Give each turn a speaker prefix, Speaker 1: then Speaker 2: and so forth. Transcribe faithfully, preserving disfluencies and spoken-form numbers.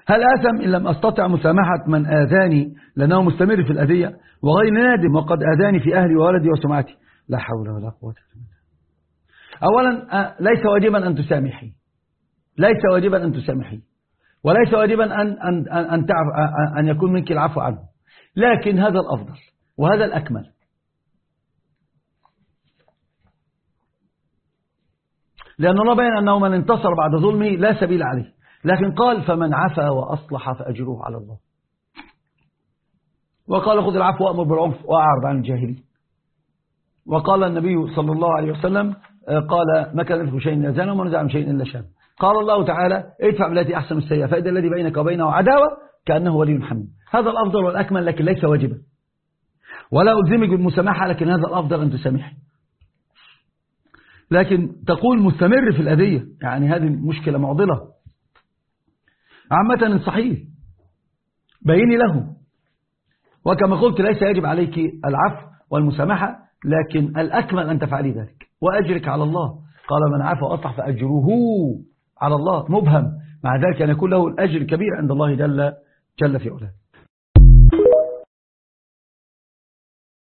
Speaker 1: هل آثم إن لم أستطع مسامحة من آذاني لأنه مستمر في الأذية وغير نادم وقد آذاني في أهلي وولدي وسمعتي؟ لا حول ولا قوة إلا بالله. أولا ليس واجبا أن تسامحي، ليس واجبا أن تسامحي، وليس واجبا أن أن أن تعف أن يكون منك العفو عنه، لكن هذا الأفضل وهذا الأكمل. لأن الله بين أنه من انتصر بعد ظلمه لا سبيل عليه، لكن قال فمن عفا وأصلح فأجره على الله. وقال خذ العفو وأمر بالعرف وأعرض عن الجاهلين. وقال النبي صلى الله عليه وسلم قال ما كان يفعل شيء إلا زانه وما نزع من شيء إلا شان. قال الله تعالى ادفع بالتي أحسن السيئة فإذا الذي بينك وبينه عداوة كأنه ولي حميم. هذا الأفضل والأكمل، لكن ليس واجبا. ولا ألزمك بالمسامحة، لكن هذا الأفضل أن تسامحي. لكن تقول مستمر في الأذية، يعني هذه مشكلة معضلة. عامة انصحيه، بيني له، وكما قلت ليس يجب عليك العفو والمسامحة، لكن الأكمل أن تفعلي ذلك وأجرك على الله. قال من عفا وأصلح فأجره على الله، مبهم، مع ذلك أن يكون له الأجر كبير عند الله جل, جل في علاه.